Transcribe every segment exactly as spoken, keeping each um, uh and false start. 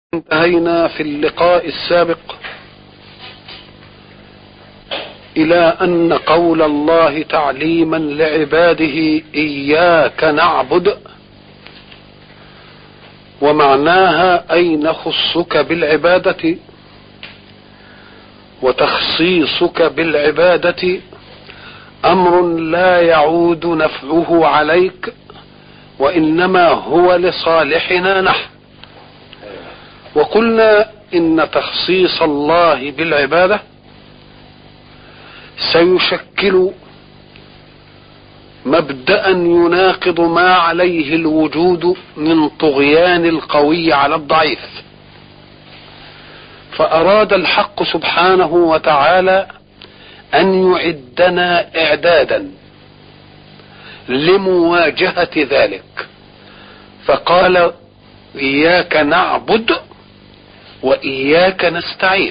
انتهينا في اللقاء السابق إلى أن قول الله تعليما لعباده إياك نعبد ومعناها أي نخصك بالعبادة، وتخصيصك بالعبادة أمر لا يعود نفعه عليك وإنما هو لصالحنا نحن. وقلنا إن تخصيص الله بالعبادة سيشكل مبدأ يناقض ما عليه الوجود من طغيان القوي على الضعيف، فأراد الحق سبحانه وتعالى أن يعدنا إعدادا لمواجهة ذلك، فقال إياك نعبد وإياك نستعين،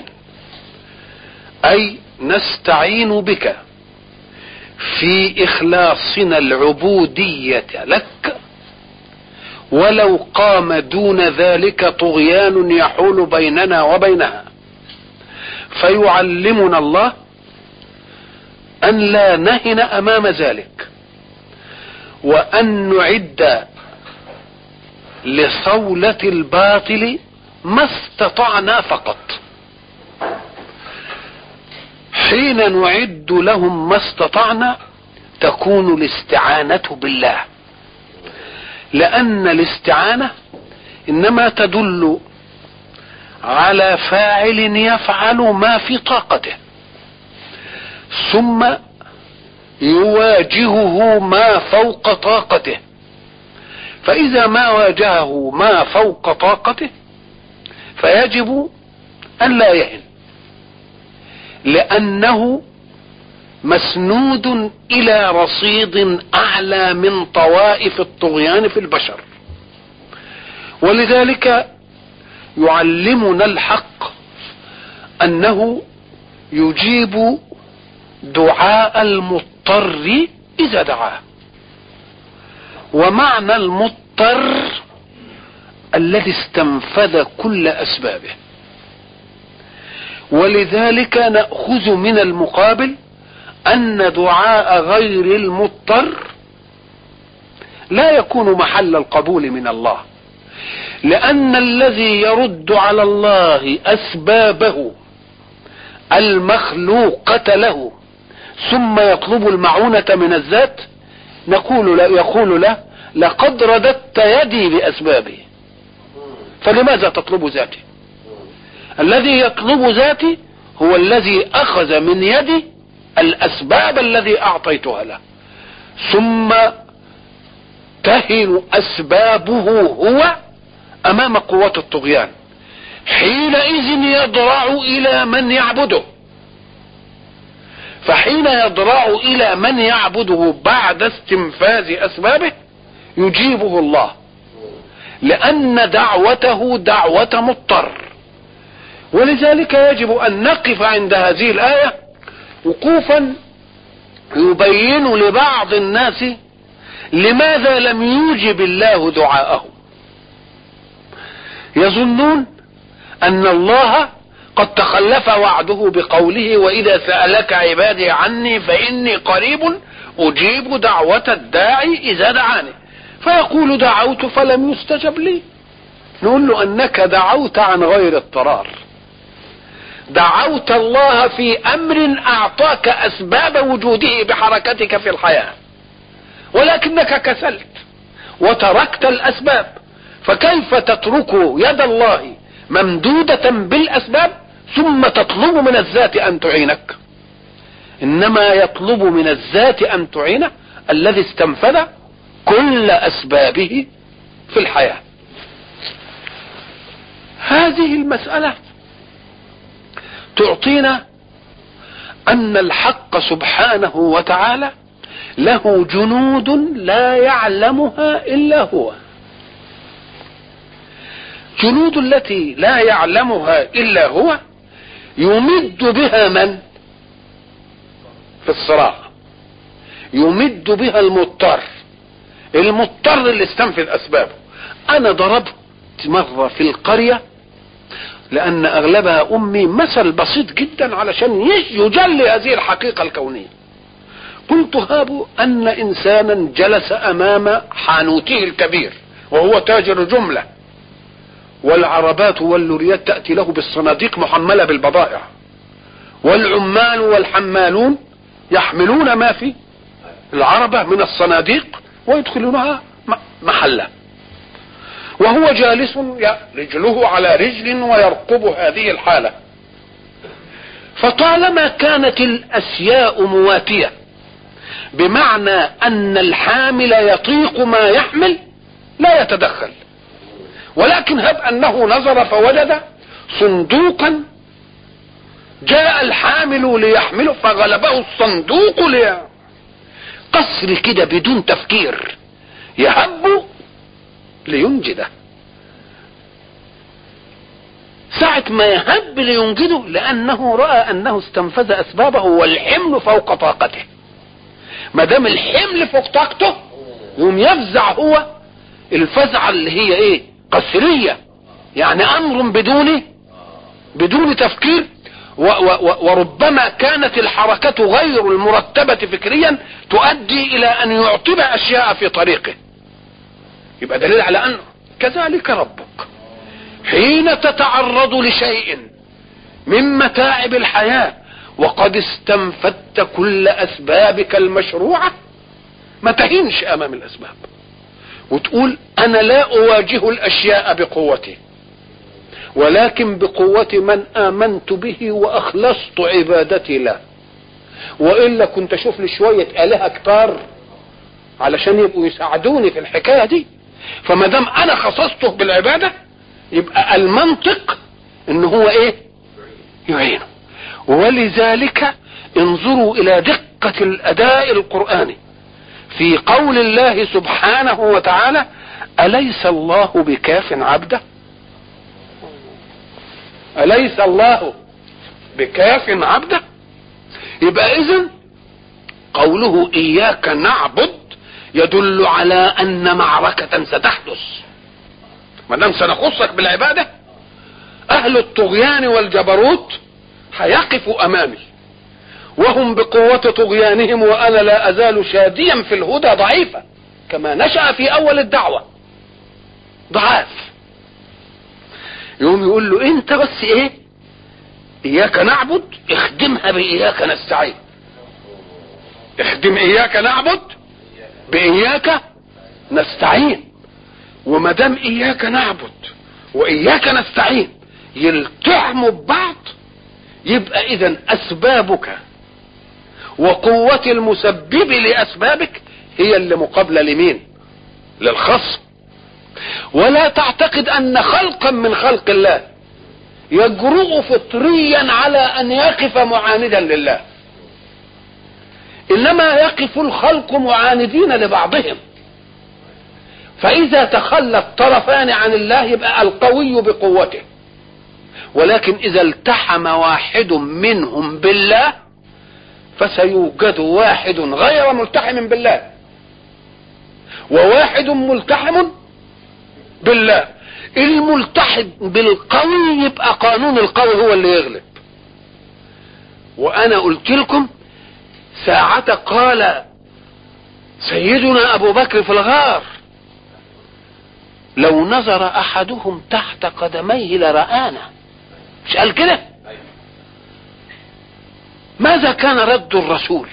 أي نستعين بك في إخلاصنا العبودية لك ولو قام دون ذلك طغيان يحول بيننا وبينها. فيعلمنا الله أن لا نهن أمام ذلك، وأن نعد لصولة الباطل ما استطعنا فقط. حين نعد لهم ما استطعنا تكون الاستعانة بالله، لأن الاستعانة إنما تدل على فاعل يفعل ما في طاقته ثم يواجهه ما فوق طاقته، فإذا ما واجهه ما فوق طاقته فيجب أن لا يهن، لأنه مسنود إلى رصيد أعلى من طوائف الطغيان في البشر. ولذلك يعلمنا الحق أنه يجيب دعاء المضطر إذا دعاه، ومعنى المضطر الذي استنفذ كل أسبابه. ولذلك نأخذ من المقابل أن دعاء غير المضطر لا يكون محل القبول من الله، لأن الذي يرد على الله أسبابه المخلوقة له ثم يطلب المعونة من الذات نقول له يقول له لقد رددت يدي بأسبابه، فلماذا تطلب ذاتي؟ الذي يطلب ذاتي هو الذي أخذ من يدي الأسباب الذي أعطيتها له، ثم تهن أسبابه هو أمام قوة الطغيان، حينئذ يضرع إلى من يعبده. فحين يضرع إلى من يعبده بعد استنفاذ أسبابه يجيبه الله، لأن دعوته دعوة مضطر. ولذلك يجب أن نقف عند هذه الآية وقوفا يبين لبعض الناس لماذا لم يجب الله دعاءهم. يظنون أن الله قد تخلف وعده بقوله وإذا سألك عبادي عني فإني قريب أجيب دعوة الداعي إذا دعاني، فيقول دعوت فلم يستجب لي. نقول له أنك دعوت عن غير اضطرار، دعوت الله في أمر أعطاك أسباب وجوده بحركتك في الحياة، ولكنك كسلت وتركت الأسباب. فكيف تترك يد الله ممدودة بالأسباب ثم تطلب من الذات أن تعينك؟ إنما يطلب من الذات أن تعينه الذي استنفذ كل أسبابه في الحياة. هذه المسألة تعطينا أن الحق سبحانه وتعالى له جنود لا يعلمها إلا هو. جنود التي لا يعلمها إلا هو يمد بها من في الصراع؟ يمد بها المضطر، المضطر اللي استنفذ أسبابه. أنا ضربت مرة في القرية لان اغلبها امي، مثل بسيط جدا علشان يجلي هذه الحقيقة الكونية. قلت هابوا ان انسانا جلس امام حانوته الكبير وهو تاجر جملة، والعربات واللوريات تأتي له بالصناديق محملة بالبضائع، والعمال والحمالون يحملون ما في العربة من الصناديق ويدخلونها محلا، وهو جالس رجله على رجل ويرقب هذه الحالة. فطالما كانت الأشياء مواتية بمعنى أن الحامل يطيق ما يحمل لا يتدخل، ولكن هب أنه نظر فوجد صندوقا جاء الحامل ليحمله فغلبه الصندوق لي قصر كده بدون تفكير، يهب لينجده. ساعة ما يهب لينجده لأنه رأى أنه استنفذ أسبابه والحمل فوق طاقته. ما دام الحمل فوق طاقته يوم يفزع هو الفزعة اللي هي ايه؟ قسرية، يعني أمر بدون بدون تفكير، و و وربما كانت الحركة غير المرتبة فكريا تؤدي إلى أن يعطب أشياء في طريقه. يبقى دليل على أنه كذلك ربك حين تتعرض لشيء من متاعب الحياة وقد استنفدت كل أسبابك المشروعة ما تهينش أمام الأسباب وتقول أنا لا أواجه الأشياء بقوتي، ولكن بقوة من آمنت به وأخلصت عبادتي له. وإلا كنت أشوف لي شوية آلهة كتار علشان يبقوا يساعدوني في الحكاية دي. فما دام أنا خصصته بالعبادة يبقى المنطق إن هو إيه؟ يعينه. ولذلك انظروا إلى دقة الأداء القرآني في قول الله سبحانه وتعالى: أليس الله بكاف عبده؟ أليس الله بكاف عبده؟ يبقى إذن قوله إياك نعبد يدل على أن معركة ستحدث. ما دام سنخصك بالعبادة أهل الطغيان والجبروت هيقفوا أمامي وهم بقوة طغيانهم وأنا لا أزال شاديا في الهدى ضعيفا كما نشأ في أول الدعوة ضعاف. يوم يقول له أنت بس إيه؟ إياك نعبد، اخدمها بإياك نستعين. اخدم إياك نعبد بإياك نستعين. وما دام إياك نعبد وإياك نستعين يلتحموا ببعض يبقى إذن أسبابك وقوة المسبب لأسبابك هي اللي مقابلة لمين؟ للخصم. ولا تعتقد أن خلقا من خلق الله يجرؤ فطريا على أن يقف معاندا لله، إنما يقف الخلق معاندين لبعضهم. فإذا تخلى الطرفان عن الله يبقى القوي بقوته، ولكن إذا التحم واحد منهم بالله فسيوجد واحد غير ملتحم بالله وواحد ملتحم بالله. الملتحم بالقوي يبقى قانون القوي هو اللي يغلب. وأنا قلت لكم ساعة قال سيدنا أبو بكر في الغار: لو نظر أحدهم تحت قدميه لرآنا. مش قال كده؟ ماذا كان رد الرسول؟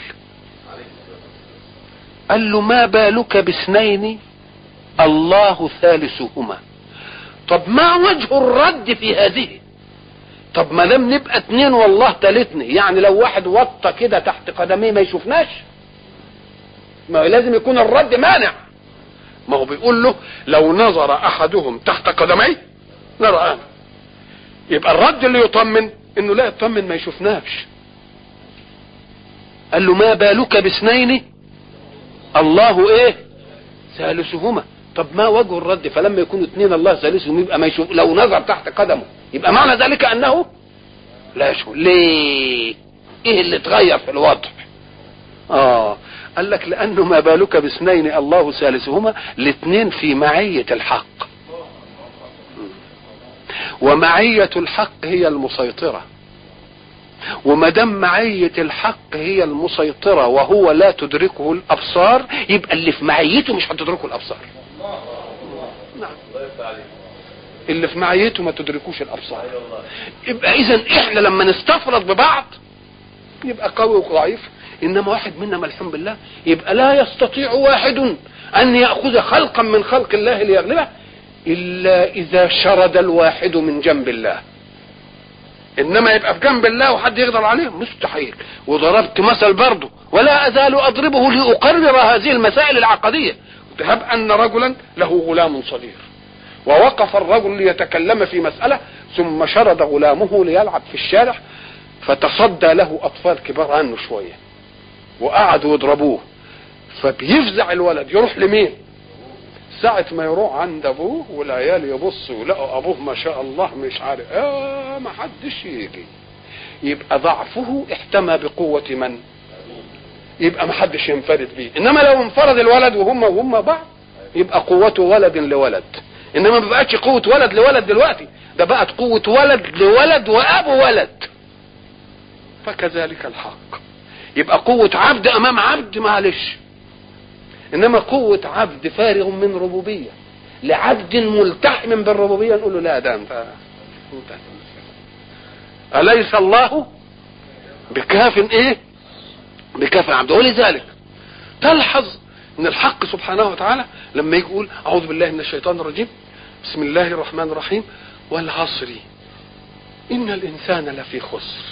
قال له: ما بالك باثنين الله ثالثهما. طب ما وجه الرد في هذه؟ طب ما دام نبقى اتنين والله ثالثني، يعني لو واحد وطى كده تحت قدميه ما يشوفناش؟ ما لازم يكون الرد مانع. ما هو بيقول له لو نظر احدهم تحت قدميه لرآنا. يبقى الرد اللي يطمن انه لا يطمن ما يشوفناش. قال له: ما بالك باثنين الله ايه ثالثهما. طب ما وجه الرد؟ فلما يكونوا اثنين الله ثالثهم يبقى ما يشوف. لو نظر تحت قدمه يبقى معنى ذلك انه لا يشوف. ليه؟ ايه اللي اتغير في الوضع؟ اه قال لك لانه ما بالك باثنين الله ثالثهما، الاثنين في معية الحق. ومعية الحق هي المسيطرة، وما دام معية الحق هي المسيطرة وهو لا تدركه الابصار، يبقى اللي في معيته مش هتدركه الابصار. نعم، اللي في معيته ما تدركوش الابصار. يبقى اذا احنا لما نستفرد ببعض يبقى قوي وضعيف، انما واحد منا ملحوم بالله يبقى لا يستطيع واحد ان يأخذ خلقا من خلق الله ليغلبه الا اذا شرد الواحد من جنب الله. انما يبقى في جنب الله وحد يقدر عليه مستحيل. وضربت مثل برضه ولا ازال اضربه لاقرر هذه المسائل العقدية. هب ان رجلا له غلام صغير، ووقف الرجل ليتكلم في مسألة، ثم شرد غلامه ليلعب في الشارع، فتصدى له اطفال كبار عنه شوية وقعدوا يضربوه، فبيفزع الولد يروح لمين؟ ساعة ما يروح عند ابوه والعيال يبصوا ولقوا ابوه ما شاء الله مش عارف اه ما حدش يجي، يبقى ضعفه احتمى بقوة من؟ يبقى ما حدش ينفرد بيه. انما لو انفرد الولد وهم وهم بعض يبقى قوته ولد لولد. انما ما بقتش قوة ولد لولد دلوقتي، ده بقت قوة ولد لولد وابو ولد. فكذلك الحق، يبقى قوة عبد امام عبد معلش، انما قوة عبد فارغ من ربوبية لعبد ملتحم بالربوبية نقول له لا ده انت انت أليس الله بكاف ايه بكاف عبده. ولذلك تلحظ ان الحق سبحانه وتعالى لما يقول اعوذ بالله من الشيطان الرجيم بسم الله الرحمن الرحيم والعصر ان الانسان لفي خسر،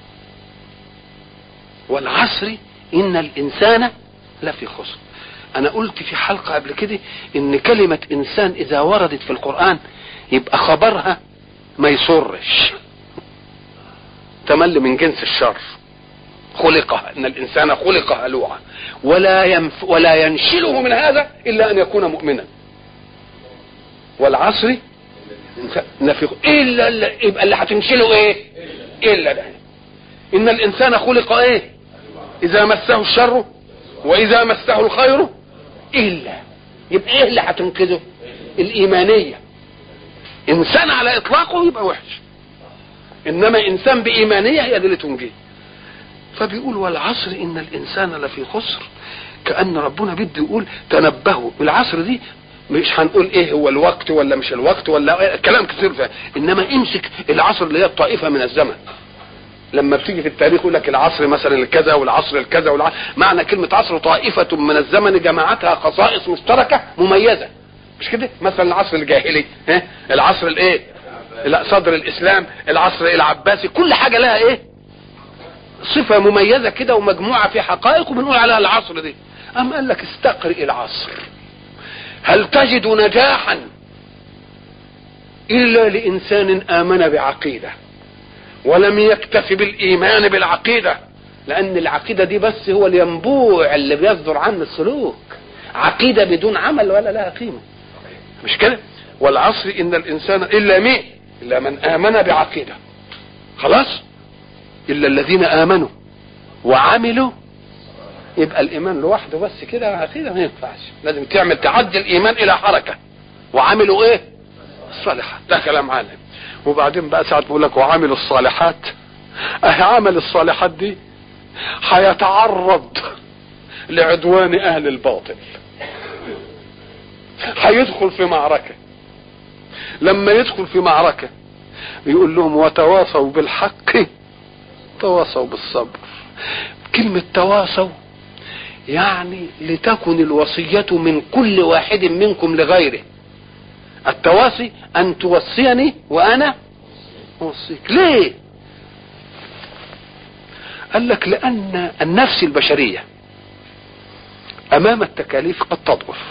والعصر ان الانسان لفي خسر. انا قلت في حلقة قبل كده ان كلمة انسان اذا وردت في القرآن يبقى خبرها ما يسرش، تمل من جنس الشر، خلق ان الانسان خلق هلوعا، ولا ينف ولا ينشله من هذا الا ان يكون مؤمنا. والعصر نفي الا اللي يبقى اللي هتنشله ايه؟ الا ده. ان الانسان خلق ايه؟ اذا مسه الشر واذا مسه الخير الا، يبقى ايه اللي هتنقذه؟ الايمانيه. انسان على اطلاقه يبقى وحش، انما انسان بايمانيه هي دي اللي تنجيه. فبيقول والعصر ان الانسان لفي خسر، كأن ربنا بده يقول تنبهوا. العصر دي مش هنقول ايه هو الوقت ولا مش الوقت ولا كلام كثير فيها، انما امسك العصر اللي هي الطائفة من الزمن. لما بتيجي في التاريخ يقول لك العصر مثلا الكذا والعصر الكذا والعصر، معنى كلمة عصر طائفة من الزمن جمعتها خصائص مشتركة مميزة، مش كده؟ مثلا العصر الجاهلي، ها العصر الايه؟ لا صدر الاسلام، العصر العباسي، كل حاجة لها ايه؟ صفة مميزة كده ومجموعة في حقائق وبنقول عليها العصر دي. أم قال لك استقرئ العصر، هل تجد نجاحا إلا لإنسان آمن بعقيدة ولم يكتفي بالإيمان بالعقيدة، لأن العقيدة دي بس هو الينبوع اللي بيصدر عنه السلوك، عقيدة بدون عمل ولا لها قيمة، مش كده؟ والعصر إن الإنسان إلا مين؟ إلا من آمن بعقيدة. خلاص؟ إلا الذين آمنوا وعملوا. يبقى الإيمان لوحده بس كده عقيدة ما ينفعش، لازم تعمل تعدي الإيمان إلى حركة. وعملوا إيه؟ الصالحات، ده كلام عالم. وبعدين بقى ساعات بقول لك وعملوا الصالحات، أه عمل الصالحات دي هيتعرض لعدوان أهل الباطل، هيدخل في معركة. لما يدخل في معركة يقول لهم وتواصوا بالحق تواصوا بالصبر. كلمة تواصوا يعني لتكن الوصية من كل واحد منكم لغيره. التواصي أن توصيني وأنا أوصيك. ليه؟ قال لك لأن النفس البشرية أمام التكاليف قد تضعف.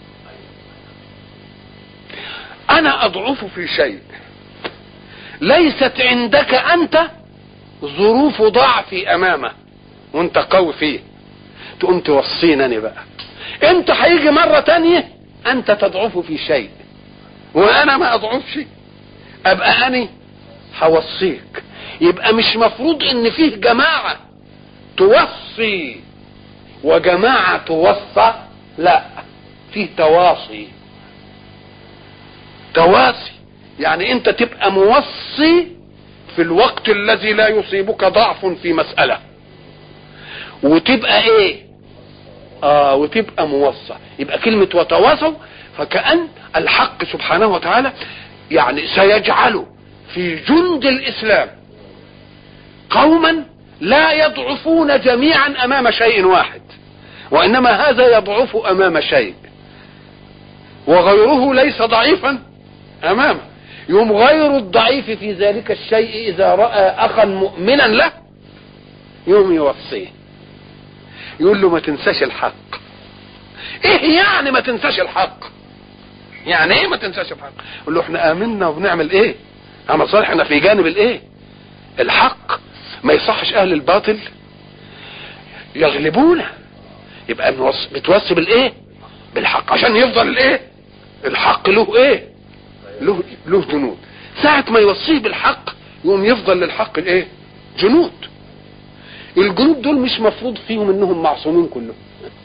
أنا أضعف في شيء ليست عندك أنت ظروف ضعفي أمامه وأنت قوي فيه، تقوم توصينني بقى. أنت هيجي مرة تانية أنت تضعف في شيء وأنا ما أضعفش، أبقى أنا هوصيك. يبقى مش مفروض إن فيه جماعة توصي وجماعة توصى، لا، فيه تواصي. تواصي يعني انت تبقى موصي في الوقت الذي لا يصيبك ضعف في مسألة، وتبقى ايه اه وتبقى موصى. يبقى كلمة وتواصوا فكأن الحق سبحانه وتعالى يعني سيجعل في جند الاسلام قوما لا يضعفون جميعا امام شيء واحد، وانما هذا يضعف امام شيء وغيره ليس ضعيفا امامه. يوم غير الضعيف في ذلك الشيء اذا رأى اخا مؤمنا له يوم يوصيه، يقول له ما تنساش الحق. ايه يعني ما تنساش الحق؟ يعني ايه ما تنساش الحق؟ يقول له احنا امنا وبنعمل ايه؟ عمل صالح، احنا في جانب الايه؟ الحق. ما يصحش اهل الباطل يغلبونا، يبقى بتوصي بالايه؟ بالحق، عشان يفضل الايه؟ الحق له ايه؟ له له جنود. ساعة ما يوصيه بالحق يقوم يفضل للحق الايه؟ جنود. الجنود دول مش مفروض فيهم انهم معصومين كلهم،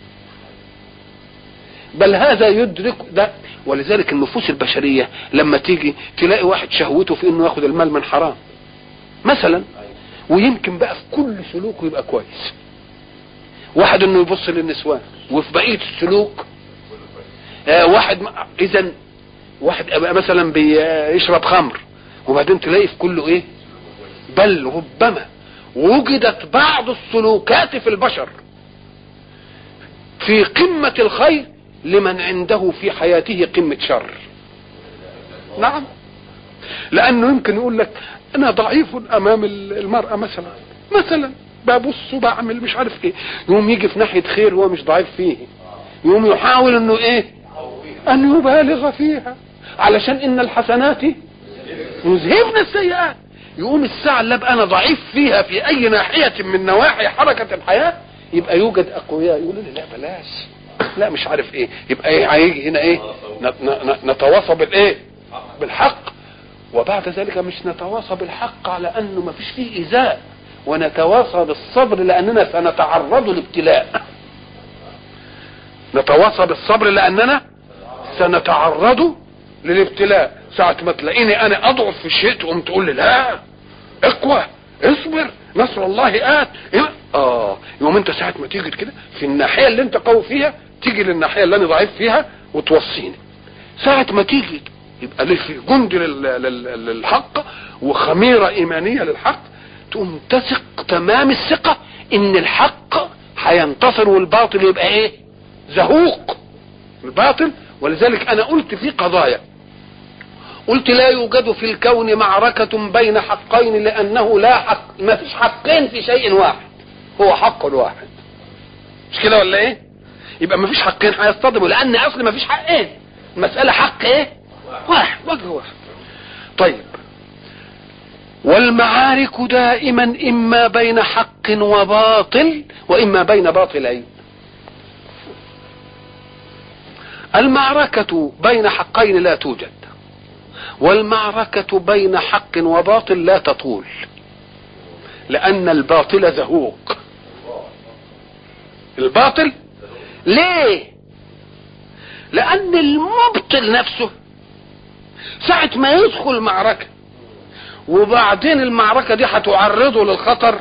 بل هذا يدرك ده. ولذلك النفوس البشرية لما تيجي تلاقي واحد شهوته في انه ياخد المال من حرام مثلا، ويمكن بقى في كل سلوكه يبقى كويس، واحد انه يبص للنسوان، وفي بقية السلوك آه واحد اذا واحد مثلا بيشرب خمر، وبعدين تلاقي في كله ايه؟ بل ربما وجدت بعض السلوكات في البشر في قمة الخير لمن عنده في حياته قمة شر. نعم، لانه يمكن يقول لك انا ضعيف امام المرأة مثلا مثلا ببص وبعمل مش عارف ايه، يوم يجي في ناحية خير هو مش ضعيف فيه، يوم يحاول انه ايه؟ ان يبالغ فيها، علشان ان الحسنات يذهبن السيئات. يقوم الساعة اللي ابقى انا ضعيف فيها في اي ناحية من نواحي حركة الحياة يبقى يوجد اقوياء يقولوا لي لا بلاش، لا مش عارف ايه. يبقى ايه هيجي هنا ايه؟ نتواصى بالايه؟ بالحق. وبعد ذلك مش نتواصى بالحق على انه ما فيش فيه ايذاء، ونتواصى بالصبر لاننا سنتعرض لابتلاء. نتواصى بالصبر لاننا سنتعرض للابتلاء. ساعة ما تلاقيني انا اضعف في شيء تقوم تقول لي لا اقوى اصبر نصر الله آت. اه يوم انت ساعة ما تيجي كده في الناحية اللي انت قوي فيها تيجي للناحية اللي انا ضعيف فيها وتوصيني. ساعة ما تيجي يبقى ليه في جند للحق وخميرة ايمانية للحق، تقوم تثق تمام الثقة ان الحق هينتصر والباطل يبقى ايه؟ زهوق الباطل. ولذلك انا قلت في قضايا، قلت لا يوجد في الكون معركة بين حقين، لانه لا حق، ما فيش حقين في شيء واحد، هو حق واحد. مش كده ولا ايه؟ يبقى ما فيش حقين هيصطدموا، لان اصل ما فيش حقين، المسألة حق ايه؟ واحد، وجه واحد. طيب، والمعارك دائما اما بين حق وباطل واما بين باطلين. المعركة بين حقين لا توجد، والمعركة بين حق وباطل لا تطول، لأن الباطل زهوق. الباطل ليه؟ لأن المبطل نفسه ساعة ما يدخل معركة وبعدين المعركة دي هتعرضه للخطر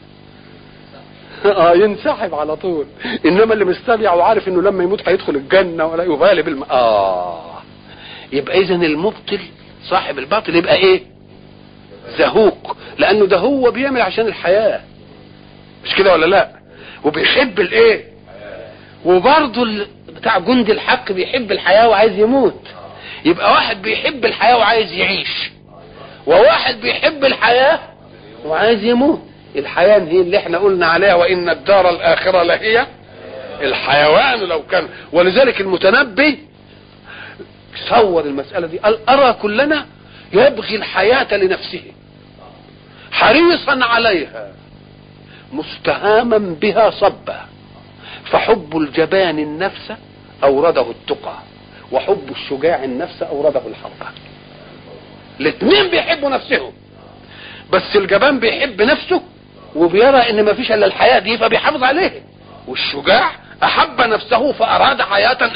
اه ينسحب على طول. انما اللي مستبيع وعارف انه لما يموت هيدخل الجنة ولا يبالي بالم... اه يبقى اذا المبطل صاحب الباطل يبقى ايه؟ زهوق، لانه ده هو بيعمل عشان الحياة، مش كده ولا لا؟ وبيحب الايه؟ وبرضه بتاع جند الحق بيحب الحياة وعايز يموت. يبقى واحد بيحب الحياة وعايز يعيش، وواحد بيحب الحياة وعايز يموت. الحياة هي اللي احنا قلنا عليها وان الدار الاخرة لهي الحيوان لو كان. ولذلك المتنبي صور المسألة دي، قال ارى كلنا يبغي الحياة لنفسه حريصا عليها مستهاما بها صبا، فحب الجبان النفس اورده التقى، وحب الشجاع النفس اورده الحرب. الاثنين بيحبوا نفسهم، بس الجبان بيحب نفسه وبيرى ان ما فيش الا الحياة دي فبيحافظ عليه، والشجاع احب نفسه فاراد حياة ايه؟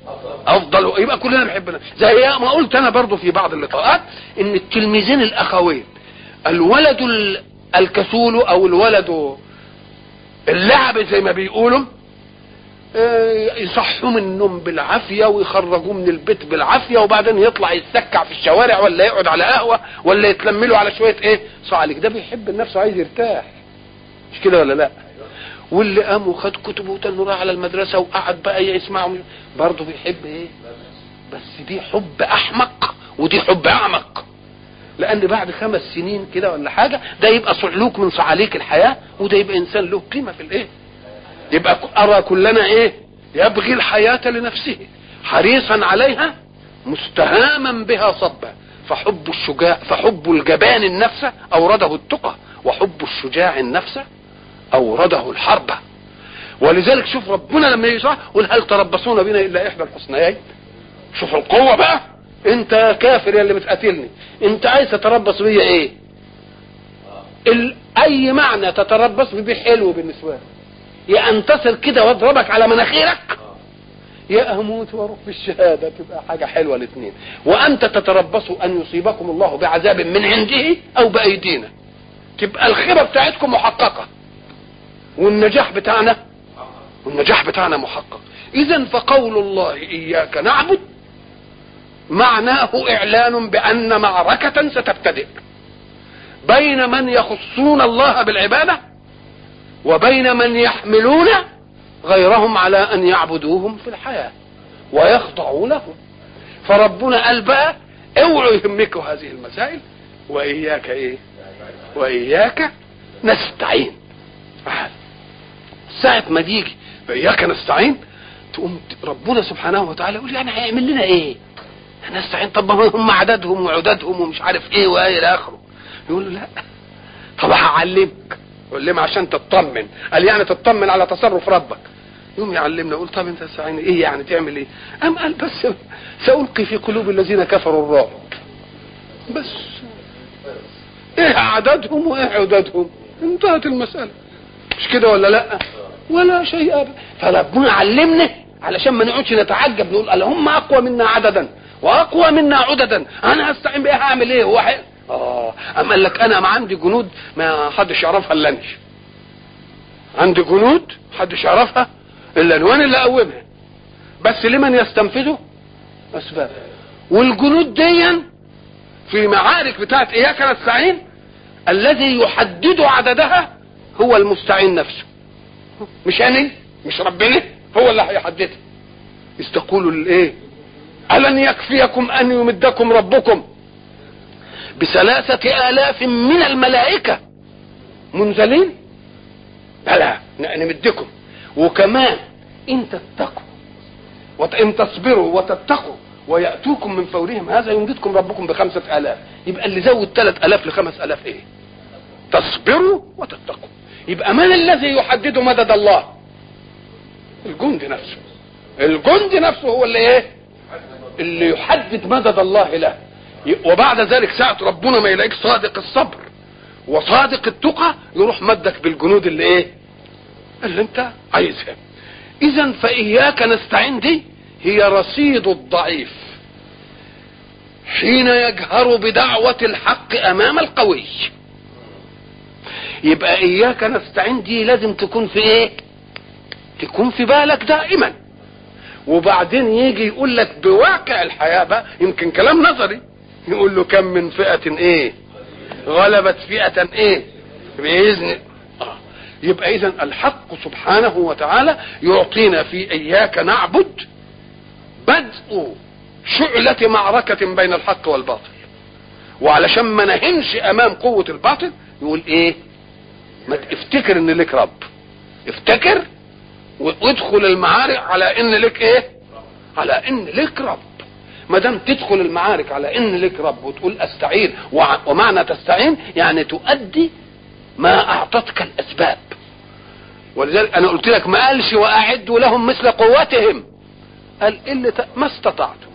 افضل. يبقى كلنا بنحبنا. زي ما قلت انا برضو في بعض اللقاءات ان التلميذين الاخوين، الولد الكسول او الولد اللعب زي ما بيقولوا، يصحوا من النوم بالعافيه ويخرجوه من البيت بالعافيه، وبعدين يطلع يتسكع في الشوارع ولا يقعد على قهوه ولا يتلملوا على شويه ايه صعلك. ده بيحب النفس وعايز يرتاح، مش كده ولا لا؟ واللي قام وخد كتبه وتنور على المدرسه وقعد بقى يسمعه برضه بيحب ايه؟ بس دي حب احمق ودي حب اعمق، لان بعد خمس سنين كده ولا حاجه ده يبقى صعلوك من صعاليك الحياه، وده يبقى انسان له قيمه في الايه. يبقى ارى كلنا ايه؟ يبغي الحياه لنفسه حريصا عليها مستهاما بها صبا، فحب الشجاع فحب الجبان النفس اورده التقى، وحب الشجاع النفس اورده الحرب. ولذلك شوف ربنا لما يشرح قل هل تربصون بنا الا احدى الحسنيين. شوف القوه بقى، انت كافر يا اللي بتقاتلني، انت عايز تتربص بيا ايه؟ ال... اي معنى تتربص بيه حلو بالنسبه لي، يا انتصر كده واضربك على مناخيرك، يا اموت واروح بالشهاده، تبقى حاجه حلوه الاثنين. وانت تتربصوا ان يصيبكم الله بعذاب من عنده او بايدينا، تبقى الخيبه بتاعتكم محققه والنجاح بتاعنا والنجاح بتاعنا محقق. اذا فقول الله اياك نعبد معناه اعلان بان معركه ستبتدئ بين من يخصون الله بالعباده وبين من يحملون غيرهم على ان يعبدوهم في الحياه ويخضعوا لهم. فربنا قال بقى اوعوا يهمكوا هذه المسائل، واياك ايه؟ واياك نستعين. ساعة ما تيجي اياك نستعين تقوم ربنا سبحانه وتعالى يقول يعني هيعمل لنا ايه؟ هنستعين؟ طب هم عددهم وعددهم ومش عارف ايه وايه الى اخره. يقول له لا، طب هعلمك. علمها عشان تطمن. قال يعني تطمن على تصرف ربك. يوم يعلمنا يقول طب انت تستعين ايه يعني تعمل ايه؟ ام قال بس سألقي في قلوب الذين كفروا الرعب بس. ايه عددهم وايه عددهم؟ انتهت المسألة، مش كده ولا لا؟ ولا شيء ابدا. فربنا علمنا علشان ما نقعدش نتعجب نقول الله هم اقوى منا عددا واقوى منا عددا، انا هستعين بايه؟ هعمل ايه؟ هو حق. اه اما قال لك انا ما عندي جنود ما حدش يعرفها الا انت. عندي جنود حدش يعرفها الا انا، وانا اللي اقومها. بس لمن يستنفذوا اسباب. والجنود دي في معارك بتاعت اياك نستعين الذي يحدد عددها هو المستعين نفسه، مش انا، مش ربنا، هو اللي هيحددها. استقولوا الايه؟ ألن يكفيكم أن يمدكم ربكم بثلاثة آلاف من الملائكة منزلين؟ بلى نمدكم، وكمان إن تتقوا وإن تصبروا وتتقوا ويأتوكم من فورهم هذا يمددكم ربكم بخمسة آلاف. يبقى اللي زود ثلاث آلاف لخمس آلاف إيه؟ تصبروا وتتقوا. يبقى من الذي يحدد مدد الله؟ الجند نفسه. الجند نفسه هو اللي ايه؟ اللي يحدد مدد الله له. وبعد ذلك ساعة ربنا ما يلاقيك صادق الصبر وصادق التقى يروح مدك بالجنود اللي ايه؟ اللي انت عايزها. اذا فإياك نستعين دي هي رصيد الضعيف حين يجهر بدعوة الحق امام القوي. يبقى اياك نستعين دي لازم تكون في ايه؟ تكون في بالك دائما. وبعدين يجي يقول لك بواقع الحياة بقى، يمكن كلام نظري، يقول له كم من فئة ايه غلبت فئة ايه بإذن. آه. يبقى اذا الحق سبحانه وتعالى يعطينا في اياك نعبد بدء شعلة معركة بين الحق والباطل. وعلشان ما نهنش امام قوة الباطل يقول ايه؟ ما افتكر ان لك رب، افتكر وادخل المعارك على ان لك ايه؟ على ان لك رب. ما دام تدخل المعارك على ان لك رب وتقول استعين، ومعنى تستعين يعني تؤدي ما اعطتك الاسباب. ولذلك انا قلت لك ما قالش واعدوا لهم مثل قوتهم، قال الا ما استطعتم،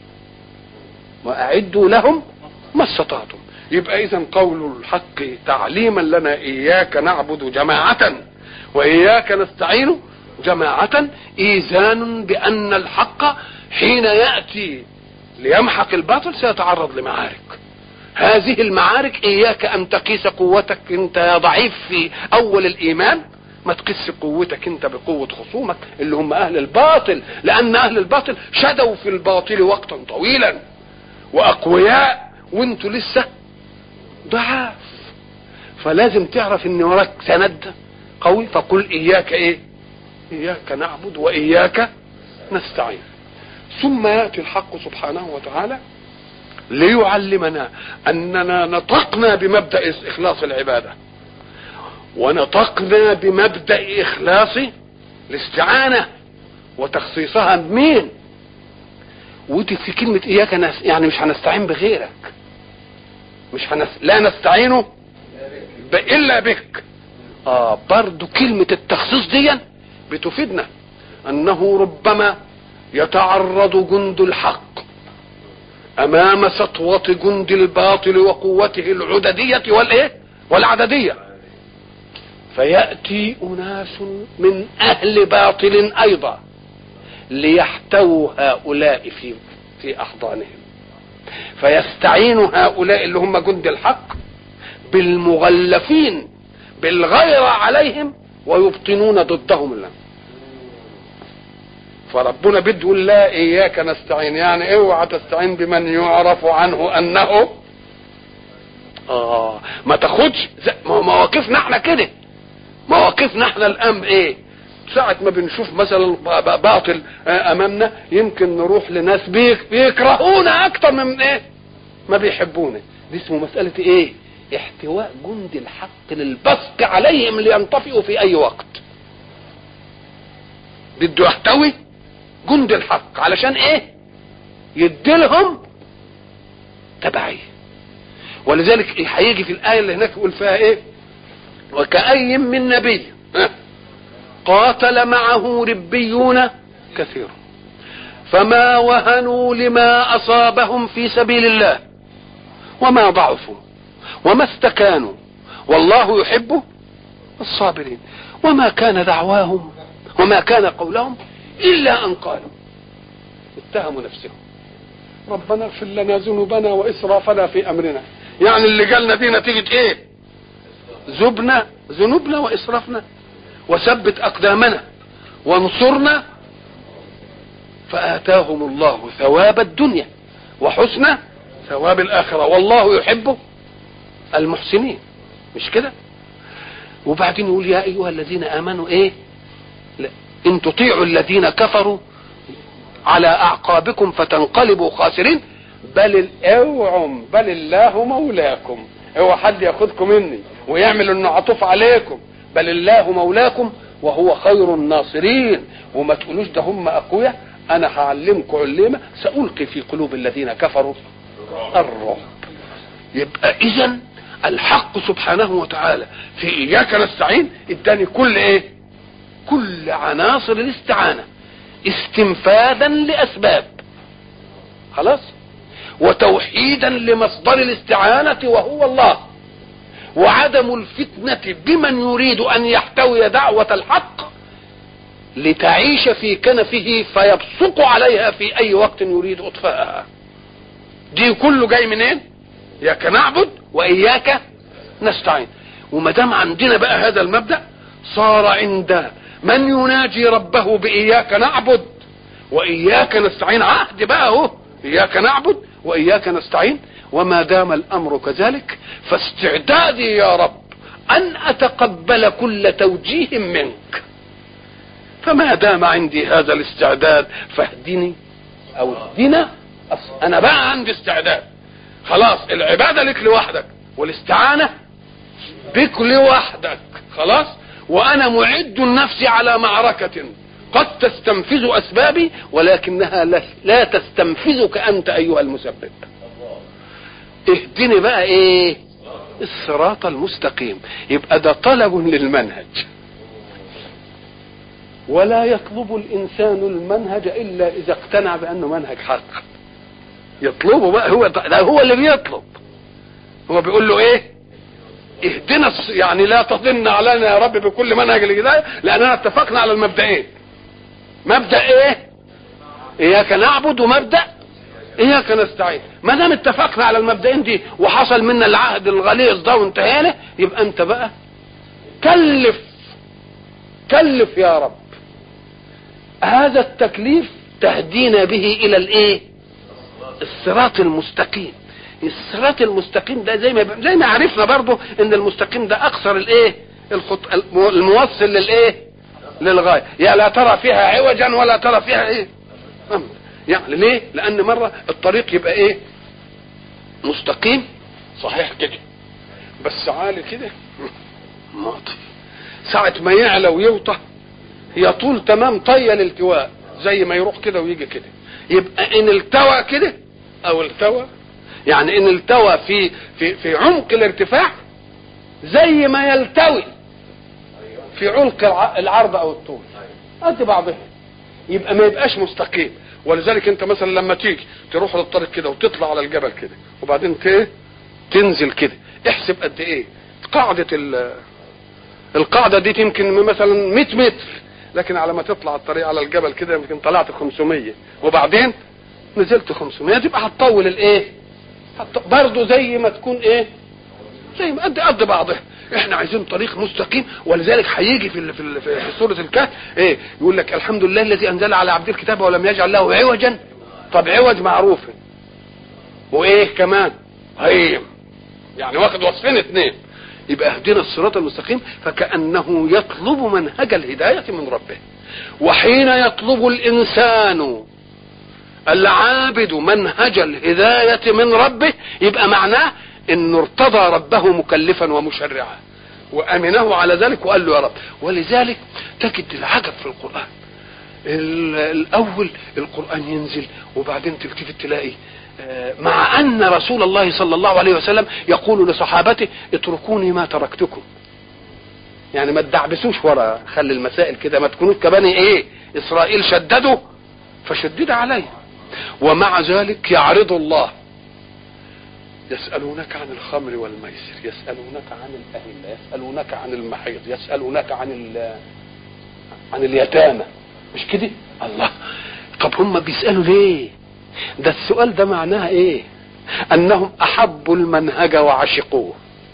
واعدوا لهم ما استطعتم. يبقى اذا قول الحق تعليما لنا اياك نعبد جماعة واياك نستعين جماعة، ايذان بان الحق حين يأتي ليمحق الباطل سيتعرض لمعارك. هذه المعارك اياك ان تقيس قوتك انت يا ضعيف في اول الايمان، ما تقيس قوتك انت بقوة خصومك اللي هم اهل الباطل، لان اهل الباطل شدوا في الباطل وقتا طويلا واقوياء وانتوا لسه ضعاف. فلازم تعرف ان وراك سند قوي. فقل اياك ايه؟ اياك نعبد واياك نستعين. ثم يأتي الحق سبحانه وتعالى ليعلمنا اننا نطقنا بمبدأ اخلاص العبادة، ونطقنا بمبدأ اخلاص الاستعانة وتخصيصها بمين. ودي في كلمة اياك نس... يعني مش هنستعين بغيرك، مش هنس... لا نستعين ب... الا بك. اه برضو كلمة التخصيص دي بتفيدنا انه ربما يتعرض جند الحق امام سطوة جند الباطل وقوته العددية والايه والعددية، فيأتي اناس من اهل باطل ايضا ليحتووا هؤلاء في في احضانهم، فيستعين هؤلاء اللي هم جند الحق بالمغلفين بالغيرة عليهم ويبطنون ضدهم الله. فربنا بده يقول لا اياك نستعين، يعني اوعى تستعين بمن يعرف عنه انه اه ما تاخدش مواقفنا احنا كده. مواقفنا احنا الان ايه؟ ساعة ما بنشوف مثلا باطل امامنا يمكن نروح لناس بيك بيكرهونا اكتر من ايه ما بيحبونا. دي اسمه مسألة ايه؟ احتواء جند الحق للبسط عليهم لينطفئوا في اي وقت. بده يحتوي جند الحق علشان ايه؟ يديلهم تبعيه. ولذلك هيجي في الآية اللي هناك يقول فيها ايه؟ وكأي من نبي قاتل معه ربيون كثير فما وهنوا لما أصابهم في سبيل الله وما ضعفوا وما استكانوا والله يحب الصابرين وما كان دعواهم وما كان قولهم إلا أن قالوا اتهموا نفسهم ربنا اغفر لنا ذنوبنا وإسرافنا في أمرنا. يعني اللي قالنا دي نتيجة ايه؟ ذنوبنا ذنوبنا وإسرافنا، وثبت أقدامنا وانصرنا، فآتاهم الله ثواب الدنيا وحسن ثواب الآخرة والله يحب المحسنين. مش كده؟ وبعدين يقول يا أيها الذين آمنوا ايه؟ لا. إن تطيعوا الذين كفروا على أعقابكم فتنقلبوا خاسرين بل اوعوا بل الله مولاكم. اوعى حد ياخدكم مني ويعمل انه عطوف عليكم، بل الله مولاكم وهو خير الناصرين. وما تقولوش ده هم اقوياء، انا هعلمكم علمه سألقي في قلوب الذين كفروا الرعب. يبقى اذا الحق سبحانه وتعالى في اياك نستعين اداني كل ايه؟ كل عناصر الاستعانة استنفاذا لاسباب خلاص، وتوحيدا لمصدر الاستعانة وهو الله، وعدم الفتنة بمن يريد ان يحتوي دعوة الحق لتعيش في كنفه فيبصق عليها في اي وقت يريد اطفاءها. دي كله جاي منين؟ اياك نعبد واياك نستعين. وما دام عندنا بقى هذا المبدأ صار عند من يناجي ربه باياك نعبد واياك نستعين عهد بقى اهو، اياك نعبد واياك نستعين. وما دام الامر كذلك فاستعدادي يا رب ان اتقبل كل توجيه منك. فما دام عندي هذا الاستعداد فاهدني او اهدنا. انا بقى عندي استعداد خلاص، العبادة لك لوحدك والاستعانة بك لوحدك خلاص، وانا معد نفسي على معركة قد تستنفذ اسبابي ولكنها لا تستنفذك انت ايها المسبب. اهدني بقى ايه؟ الصراط المستقيم. يبقى ده طلب للمنهج، ولا يطلب الانسان المنهج الا اذا اقتنع بانه منهج حق. يطلبه بقى هو، ده هو اللي بيطلب. هو بيقول له ايه؟ اهدنا، يعني لا تضن علينا يا رب بكل منهج الهدايه، لاننا اتفقنا على المبدئين. مبدأ ايه؟ اياك نعبد ومبدأ اياك نستعين. ما دام اتفقنا على المبدئين دي وحصل منا العهد الغليظ ده وانتهينا، يبقى انت بقى كلف كلف يا رب. هذا التكليف تهدينا به الى الايه؟ الصراط المستقيم. الصراط المستقيم ده زي ما زي ما عرفنا برضه ان المستقيم ده اقصر الايه؟ الخط الموصل للايه؟ للغايه. يا لا ترى فيها عوجا ولا ترى فيها ايه؟ يعني ليه؟ لان مره الطريق يبقى ايه؟ مستقيم صحيح كده بس عالي كده ماطي، ساعة ما يعلى ويوطى يطول تمام طي الالتواء زي ما يروح كده ويجي كده. يبقى ان التوى كده او التوى يعني ان التوى في في في عمق الارتفاع زي ما يلتوي في عمق العرض او الطول قد بعضها، يبقى ما يبقاش مستقيم. ولذلك انت مثلا لما تيجي تروح للطريق كده وتطلع على الجبل كده وبعدين تنزل كده، احسب قد ايه قاعدة القاعدة دي. يمكن مثلا مئة متر، لكن على ما تطلع الطريق على الجبل كده يمكن طلعت خمسمية وبعدين نزلت خمسمية، تبقى هتطول الايه؟ برضه زي ما تكون ايه؟ زي ما قد قد بعضها. احنا عايزين طريق مستقيم. ولذلك هيجي في في في سوره الكهف ايه؟ يقول لك الحمد لله الذي انزل على عبده الكتاب ولم يجعل له عوجا. طب عوج معروف وايه كمان؟ هيم، يعني واخد وصفين اثنين. يبقى اهدنا الصراط المستقيم، فكأنه يطلب منهج الهداية من ربه. وحين يطلب الإنسان العابد منهج الهداية من ربه يبقى معناه انه ارتضى ربه مكلفا ومشرعا وامنه على ذلك وقال له يا رب. ولذلك تجد العجب في القرآن. الاول القرآن ينزل وبعدين تلتفت تلاقي مع ان رسول الله صلى الله عليه وسلم يقول لصحابته اتركوني ما تركتكم، يعني ما تدعبسوش ورا، خلي المسائل كده، ما تكونوش كبني ايه اسرائيل شددوا فشدد عليه. ومع ذلك يعرض الله يسألونك عن الخمر والميسر، يسألونك عن الأهلة، يسألونك عن المحيض، يسألونك عن عن اليتامى، مش كده؟ الله، طب هم بيسألوا ليه؟ ده السؤال ده معناها ايه؟ انهم احبوا المنهج وعشقوه،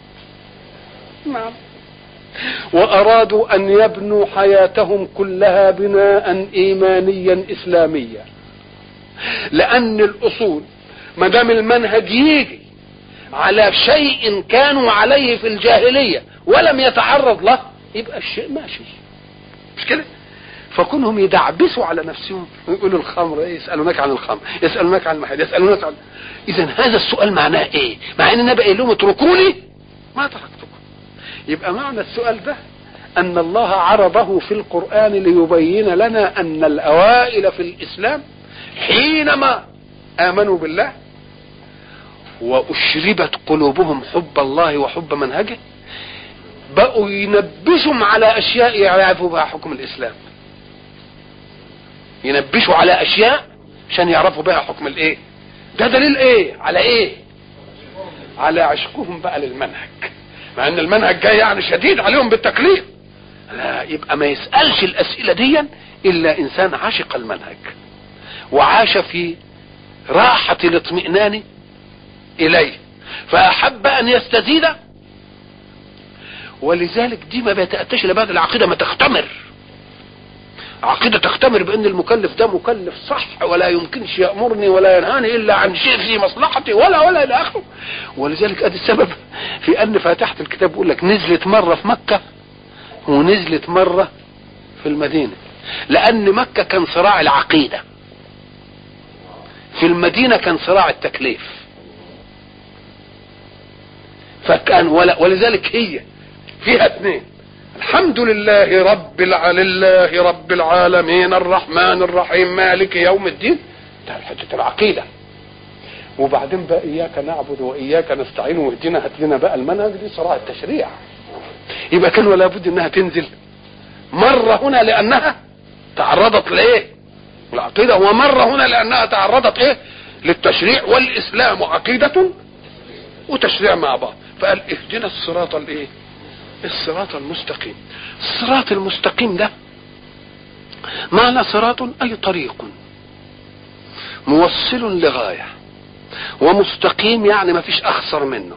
نعم، وارادوا ان يبنوا حياتهم كلها بناء ايمانيا اسلاميا. لان الاصول ما دام المنهج يجي على شيء كانوا عليه في الجاهلية ولم يتعرض له يبقى الشيء ماشي، مش كده؟ فكونهم يدعبسوا على نفسهم ويقولوا الخمر ايه، يسألونك عن الخمر، يسألونك عن المحيط، يسألونك عن، اذا هذا السؤال معناه ايه؟ مع ان النبي قال لهم اتركوني ما تركتكم. يبقى معنى السؤال ده ان الله عرضه في القرآن ليبين لنا ان الاوائل في الاسلام حينما امنوا بالله واشربت قلوبهم حب الله وحب منهجه بقوا ينبشوا على اشياء يعرفوا بها حكم الاسلام، ينبشوا على اشياء عشان يعرفوا بها حكم الايه. ده دليل ايه على ايه؟ على عشقهم بقى للمنهج، مع ان المنهج جاي يعني شديد عليهم بالتكليف. لا، يبقى ما يسألش الاسئلة دي الا انسان عاشق المنهج وعاش في راحة الاطمئنان اليه فاحب ان يستزيد. ولذلك دي ما بتأتش لبعد العقيدة ما تختمر، عقيدة تختمر بان المكلف ده مكلف صح ولا يمكنش يأمرني ولا ينهاني الا عن شيء في مصلحتي ولا ولا الى اخره. ولذلك ادي السبب في ان فاتحة الكتاب بيقول لك نزلت مرة في مكة ونزلت مرة في المدينة، لان مكة كان صراع العقيدة، في المدينة كان صراع التكليف. فكان ولذلك هي فيها اثنين، الحمد لله رب الع... لله رب العالمين الرحمن الرحيم مالك يوم الدين، ده حته العقيده. وبعدين بقى اياك نعبد واياك نستعين واهدنا هات لنا بقى المنهج، دي صراع التشريع. يبقى كان ولا بد انها تنزل مره هنا لانها تعرضت لايه؟ العقيده، ومره هنا لانها تعرضت ايه؟ للتشريع، والاسلام عقيده وتشريع مع بعض. فقال اهدنا الصراط الايه؟ الصراط المستقيم. الصراط المستقيم ده معنى صراط اي طريق، موصل لغاية ومستقيم، يعني ما فيش اخسر منه.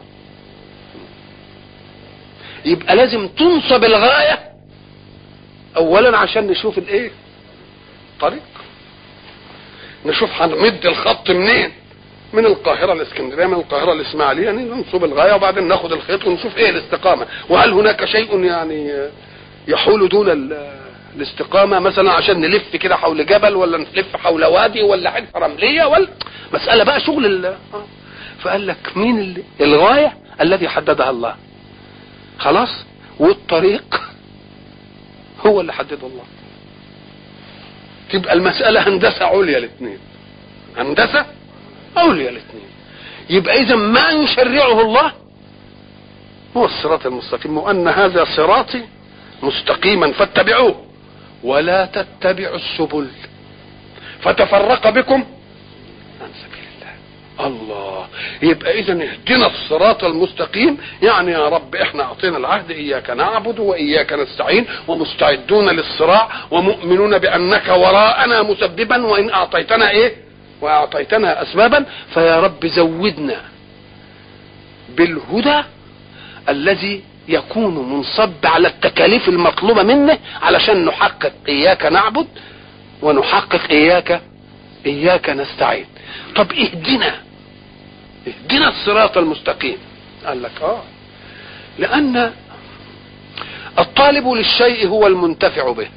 يبقى لازم تنصب الغاية اولا عشان نشوف الايه طريق، نشوف هنمد الخط منين، من القاهرة الاسكندرية، من القاهرة الاسماعيلية، يعني ننصب الغاية وبعدين ناخد الخيط ونشوف ايه الاستقامة، وهل هناك شيء يعني يحول دون الاستقامة، مثلا عشان نلف كده حول جبل ولا نلف حول وادي ولا حته رملية، ولا مسألة بقى شغل ال... فقال لك مين اللي... الغاية الذي حددها الله خلاص، والطريق هو اللي حدده الله. تبقى المسألة هندسة عليا الاثنين، هندسة عليا الاثنين. يبقى اذا ما يشرعه الله هو الصراط المستقيم، وان هذا صراطي مستقيما فاتبعوه ولا تتبعوا السبل فتفرق بكم عن سبيل الله. الله، يبقى اذا اهدنا الصراط المستقيم، يعني يا رب احنا اعطينا العهد، اياك نعبد واياك نستعين، ومستعدون للصراع، ومؤمنون بانك وراءنا مسببا، وان اعطيتنا ايه واعطيتنا اسبابا، فيا رب زودنا بالهدى الذي يكون منصب على التكاليف المطلوبة منه علشان نحقق اياك نعبد ونحقق اياك اياك نستعين. طب اهدنا اهدنا الصراط المستقيم. قال لك اه لان الطالب للشيء هو المنتفع به.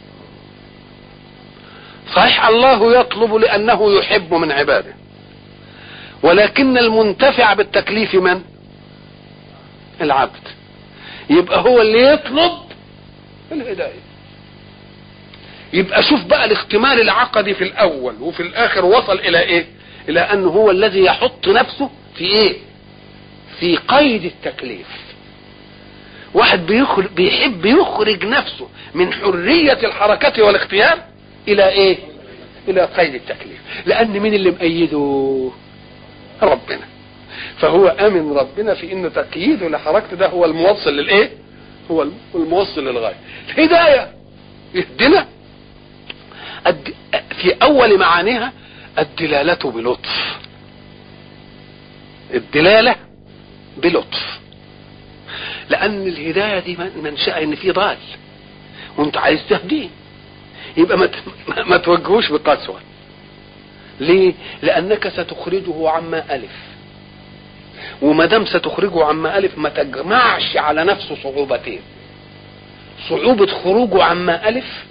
صحيح الله يطلب لانه يحب من عباده، ولكن المنتفع بالتكليف من؟ العبد. يبقى هو اللي يطلب الهداية. يبقى شوف بقى الاختمال العقدي في الاول وفي الاخر وصل الى ايه؟ الى انه هو الذي يحط نفسه في ايه؟ في قيد التكليف. واحد بيخرج بيحب يخرج نفسه من حرية الحركة والاختيار الى ايه؟ الى قيد التكليف. لان مين اللي مأيده؟ ربنا. فهو امن ربنا في ان تقييده لحركته ده هو الموصل للايه؟ هو الموصل للغاية. الهداية يهدنا في اول معانيها الدلالة بلطف، الدلالة بلطف، لان الهداية دي منشأ ان في ضال وانت عايز تهديه، يبقى ما ما توجهوش بقسوة. ليه؟ لانك ستخرجه عما الف، وما دام ستخرجه عما الف ما تجمعش على نفسه صعوبتين: صعوبة خروجه عما الف،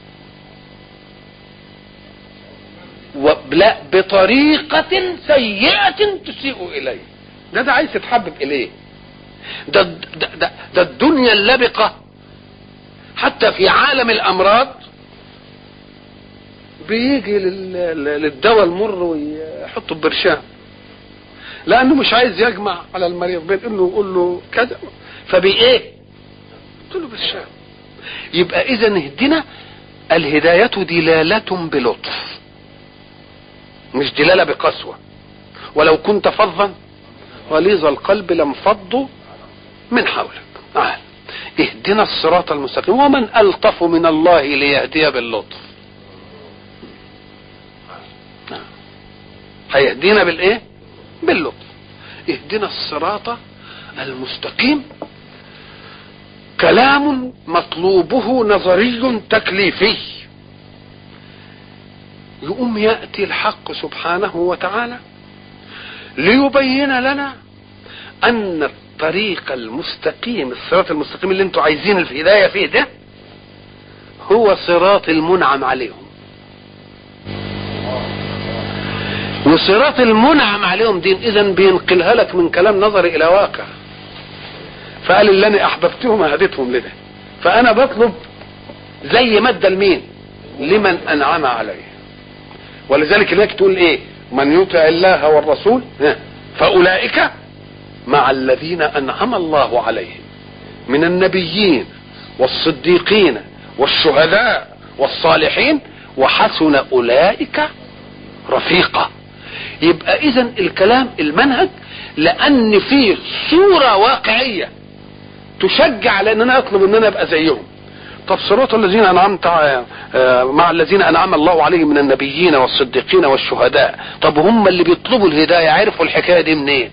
ولا بطريقة سيئة تسيء اليه. ده ده عايز تتحبب اليه. ده ده, ده, ده الدنيا اللبقة حتى في عالم الامراض بيجي للدواء المر ويحطه ببرشام، لانه مش عايز يجمع على المريض بين انه يقول له كذا فبايه قلت له برشام. يبقى اذا اهدنا الهداية دلالة بلطف، مش دلالة بقسوة. ولو كنت فظا غليظ القلب لانفضوا من حولك. آه. اهدنا الصراط المستقيم. ومن ألطف من الله ليهدي باللطف. آه. هيهدينا بالايه؟ باللطف. اهدنا الصراط المستقيم كلام مطلوبه نظري تكليفي. يقوم يأتي الحق سبحانه وتعالى ليبين لنا ان الطريق المستقيم، الصراط المستقيم اللي انتوا عايزين الهداية فيه ده، هو صراط المنعم عليهم. وصراط المنعم عليهم دين اذا بينقلها لك من كلام نظري الى واقع. فقال اللي انا احببتهم هديتهم لده، فانا بطلب زي مادة المين لمن انعم عليه. ولذلك هناك تقول ايه؟ من يطع الله والرسول فاولئك مع الذين انعم الله عليهم من النبيين والصديقين والشهداء والصالحين وحسن اولئك رفيقا. يبقى اذا الكلام المنهج لان فيه صورة واقعية تشجع على ان انا اطلب ان انا ابقى زيهم، طب صراط الذين انعمت مع الذين انعم الله عليهم من النبيين والصديقين والشهداء، طب هم اللي بيطلبوا الهدايه عرفوا الحكايه دي منين؟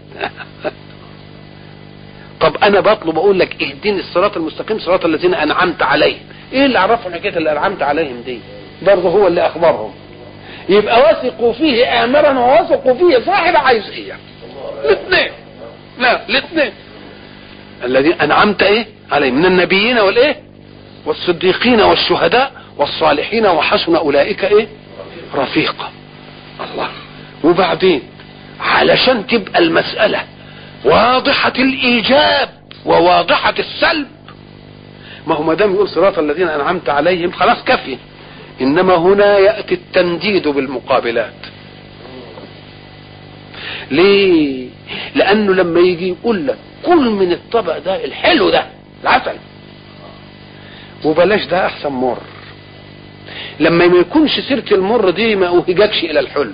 طب انا بطلب اقول لك اهدني الصراط المستقيم صراط الذين انعمت عليهم، ايه اللي عرفهم الحكايه اللي انعمت عليهم دي؟ برضه هو اللي اخبرهم. يبقى وثقوا فيه امرا ووثقوا فيه صاحب عايزيه، الاثنين. لا الاثنين، الذين انعمت ايه عليهم من النبيين والايه والصديقين والشهداء والصالحين وحسن اولئك ايه رفيقا. الله. وبعدين علشان تبقى المسألة واضحة الايجاب وواضحة السلب، ما هو ما دام يقول صراط الذين انعمت عليهم خلاص كافيه، انما هنا يأتي التنديد بالمقابلات. ليه؟ لانه لما يجي يقول لك كل من الطبق ده الحلو ده العسل وبلاش ده احسن مر، لما ما يكونش سيرة المر دي ما اوهجكش الى الحلو،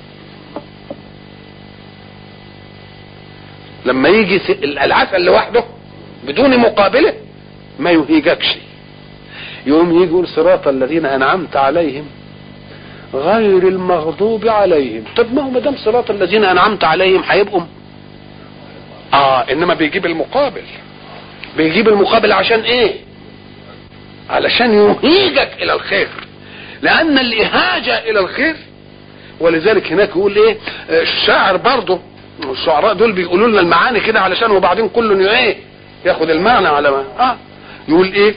لما يجي العسل لوحده بدون مقابله ما يوهجكش، يقوم يجي يقول صراط الذين انعمت عليهم غير المغضوب عليهم. طب ما هو ما دام صراط الذين انعمت عليهم هيبقوا اه انما بيجيب المقابل، بيجيب المقابل عشان ايه؟ علشان يهيجك الى الخير، لان الاهاجة الى الخير. ولذلك هناك يقول ايه الشاعر برضه، الشعراء دول بيقولوا لنا المعاني كده علشان وبعدين كل ايه ياخد المعنى على ما اه يقول ايه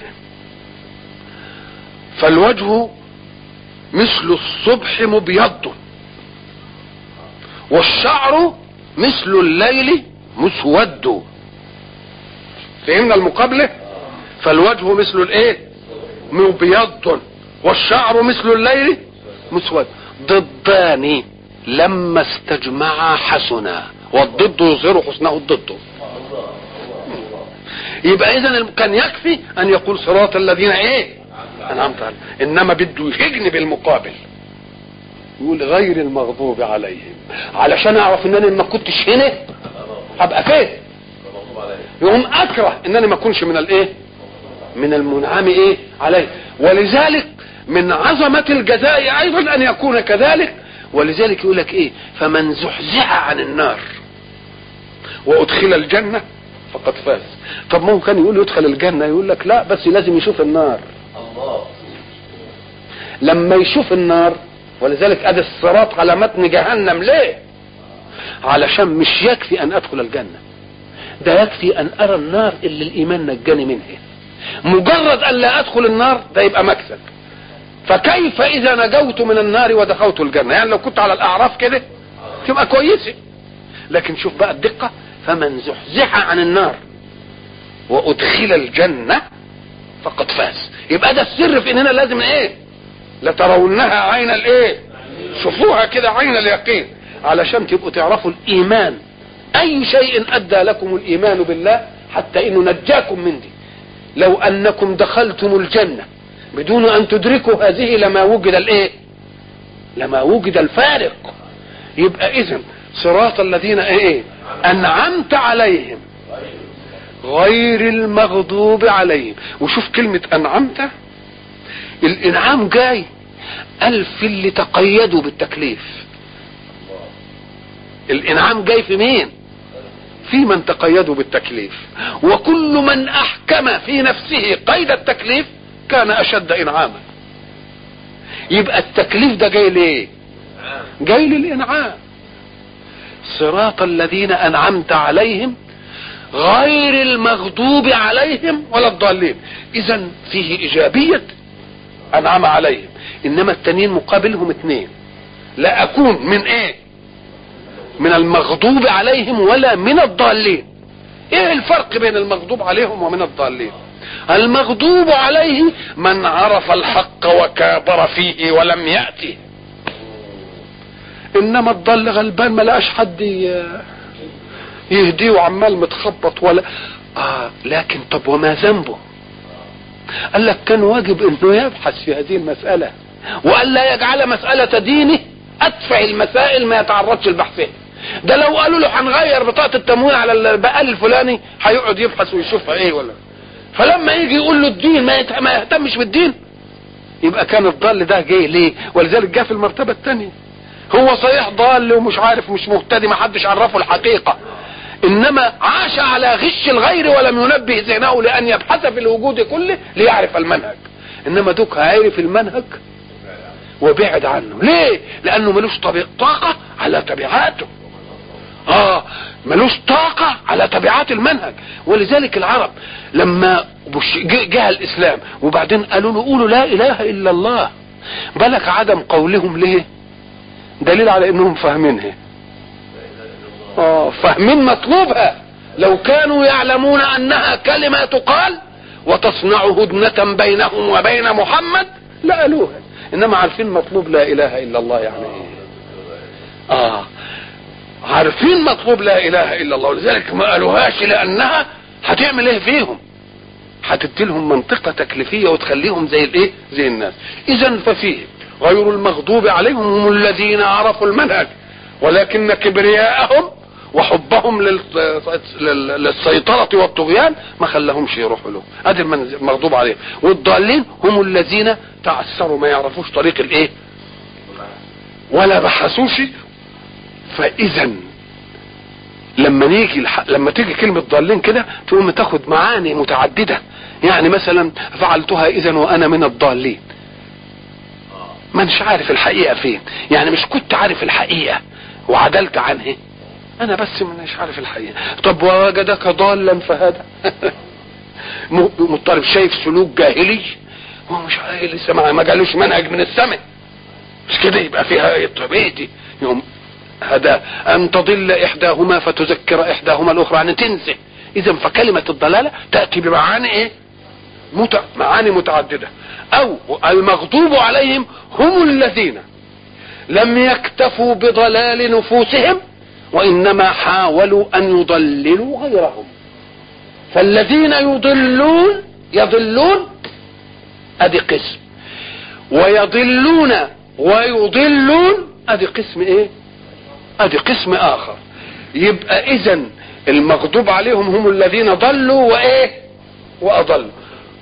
فالوجه مثل الصبح مبيض والشعر مثل الليل مسود. فهمنا المقابله؟ فالوجه مثل الايه مبيض والشعر مثل الليل مسود، ضدان لما استجمعا حسنا والضد يظهر حسنه الضد. يبقى اذا كان يكفي ان يقول صراط الذين ايه انعمت عليهم، انما بده يهجني بالمقابل يقول غير المغضوب عليهم، علشان اعرف ان انا ما كنتش هنا هبقى فين، يقوم اكره ان انا ما اكونش من الايه من المنعم ايه عليه. ولذلك من عظمة الجزاء ايضا ان يكون كذلك. ولذلك يقول لك ايه فمن زحزح عن النار وادخل الجنة فقد فاز. طب ما هو كان يقول يدخل الجنة، يقول لك لا بس لازم يشوف النار. الله. لما يشوف النار، ولذلك ادي الصراط على متن جهنم ليه؟ علشان مش يكفي ان ادخل الجنة، ده يكفي ان ارى النار اللي الايمان نجاني منها. مجرد ان لا ادخل النار ده يبقى مكسب، فكيف اذا نجوت من النار ودخلت الجنة؟ يعني لو كنت على الاعراف كده تبقى كويسة، لكن شوف بقى الدقة فمن زحزح عن النار وادخل الجنة فقد فاز. يبقى ده السر في اننا لازم ايه لترونها عين الايه شوفوها كده عين اليقين، علشان تبقوا تعرفوا الايمان اي شيء ادى لكم الايمان بالله حتى انه نجاكم من دي. لو انكم دخلتم الجنة بدون ان تدركوا هذه لما وجد الايه لما وجد الفارق. يبقى اذن صراط الذين ايه انعمت عليهم غير المغضوب عليهم. وشوف كلمة انعمت، الانعام جاي الف اللي تقيدوا بالتكليف. الانعام جاي في مين؟ في من تقيدوا بالتكليف، وكل من احكم في نفسه قيد التكليف كان اشد انعاما. يبقى التكليف ده جاي ليه؟ جاي للانعام. صراط الذين انعمت عليهم غير المغضوب عليهم ولا الضالين. اذا فيه ايجابية انعم عليهم، انما التانيين مقابلهم اتنين، لا اكون من ايه من المغضوب عليهم ولا من الضالين. ايه الفرق بين المغضوب عليهم ومن الضالين؟ المغضوب عليه من عرف الحق وكابر فيه ولم يأتي، انما الضال غلبان ما لقاش حد يهديه وعمال متخبط ولا آه لكن طب وما ذنبه؟ قال لك كان واجب انه يبحث في هذه المسألة وقال لا يجعل مسألة دينه ادفع المسائل ما يتعرضش البحث. ده لو قالوا له هنغير بطاقة التموين على البقال الفلاني هيقعد يبحث ويشوفها ايه ولا فلما يجي يقول له الدين ما يهتمش بالدين، يبقى كان الضال ده جاي ليه؟ ولذلك جاء في المرتبة الثانية. هو صحيح ضال ومش عارف مش مهتدي، ما حدش عرفه الحقيقة، انما عاش على غش الغير ولم ينبه ذهنه لان يبحث في الوجود كله ليعرف المنهج. انما دوك عارف المنهج وبعد عنه. ليه؟ لانه ملوش طاقة على تبعاته. اه ملوش طاقة على تبعات المنهج. ولذلك العرب لما جاء الاسلام وبعدين قالوا له قولوا لا اله الا الله، بالك عدم قولهم ليه؟ دليل على انهم فاهمينها. اه فاهمين مطلوبها. لو كانوا يعلمون انها كلمة تقال وتصنع هدنة بينهم وبين محمد لقالوها، انما عارفين مطلوب لا اله الا الله يعني ايه. اه عارفين مطلوب لا اله الا الله، ولذلك ما قالوهاش لانها هتعمل ايه فيهم؟ هتدي لهم منطقة تكليفية وتخليهم زي الايه؟ زي الناس. اذا ففيه غير المغضوب عليهم هم الذين عرفوا المنهج، ولكن كبرياءهم وحبهم للسيطرة والطغيان ما خلاهمش يروحوا له. ادي المغضوب عليهم. والضالين هم الذين تعسروا، ما يعرفوش طريق الايه ولا بحثوش. فاذا لما نيجي لما تيجي كلمة ضالين كده تقوم تاخد معاني متعددة. يعني مثلا فعلتها اذا وانا من الضالين، ما مش عارف الحقيقة فين، يعني مش كنت عارف الحقيقة وعدلت عنها، انا بس مش عارف الحقيقة. طب ووجدك ضالا فهدى. مضطرب شايف سلوك جاهلي، هو مش عارف لسه ما جالوش منهج من السماء، مش كده يبقى فيها طبيعتي يوم هذا ان تضل احداهما فتذكر احداهما الاخرى ان تنسى. اذا فكلمة الضلالة تأتي بمعاني ايه؟ مت... معاني متعددة. او المغضوب عليهم هم الذين لم يكتفوا بضلال نفوسهم وانما حاولوا ان يضللوا غيرهم. فالذين يضلون يضلون ادي قسم، ويضلون ويضلون ادي قسم ايه؟ ادي قسم اخر. يبقى اذا المغضوب عليهم هم الذين ضلوا وايه؟ واضلوا.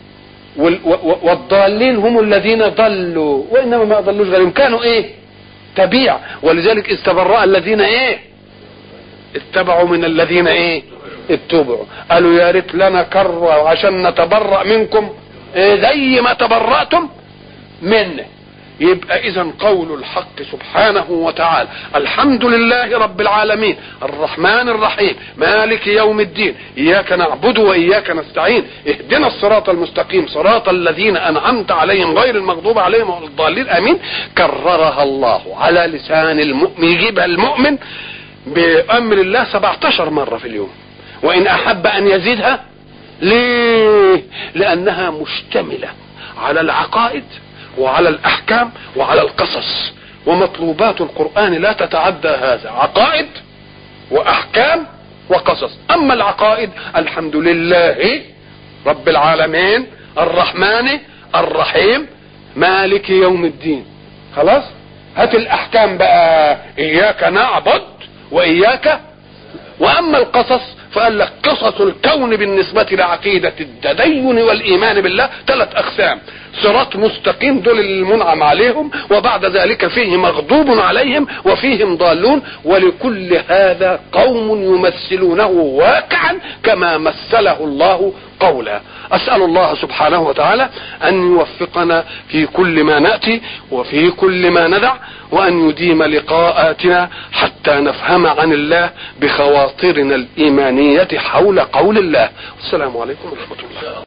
والضالين هم الذين ضلوا وانما ما ضلوش غيرهم، كانوا ايه؟ تبيع. ولذلك استبرأ الذين ايه؟ اتبعوا من الذين ايه؟ اتبعوا. قالوا يا ريت لنا كرة عشان نتبرأ منكم إيه زي ما تبرأتم منه. يبقى اذا قول الحق سبحانه وتعالى الحمد لله رب العالمين الرحمن الرحيم مالك يوم الدين اياك نعبد واياك نستعين اهدنا الصراط المستقيم صراط الذين انعمت عليهم غير المغضوب عليهم ولا الضالين امين. كررها الله على لسان المؤمن، يجيبها المؤمن بامر الله سبعتاشر مرة في اليوم، وان احب ان يزيدها. ليه؟ لانها مشتملة على العقائد وعلى الاحكام وعلى القصص، ومطلوبات القرآن لا تتعدى هذا، عقائد واحكام وقصص. اما العقائد الحمد لله رب العالمين الرحمن الرحيم مالك يوم الدين، خلاص. هات الاحكام بقى اياك نعبد واياك. واما القصص فقال لك قصص الكون بالنسبة لعقيدة التدين والايمان بالله ثلاث اقسام: صراط مستقيم دول المنعم عليهم، وبعد ذلك فيه مغضوب عليهم وفيهم ضالون، ولكل هذا قوم يمثلونه واقعا كما مثله الله قولا. اسأل الله سبحانه وتعالى ان يوفقنا في كل ما نأتي وفي كل ما ندع، وان يديم لقاءاتنا حتى نفهم عن الله بخواطرنا الايمانية حول قول الله. السلام عليكم ورحمة الله.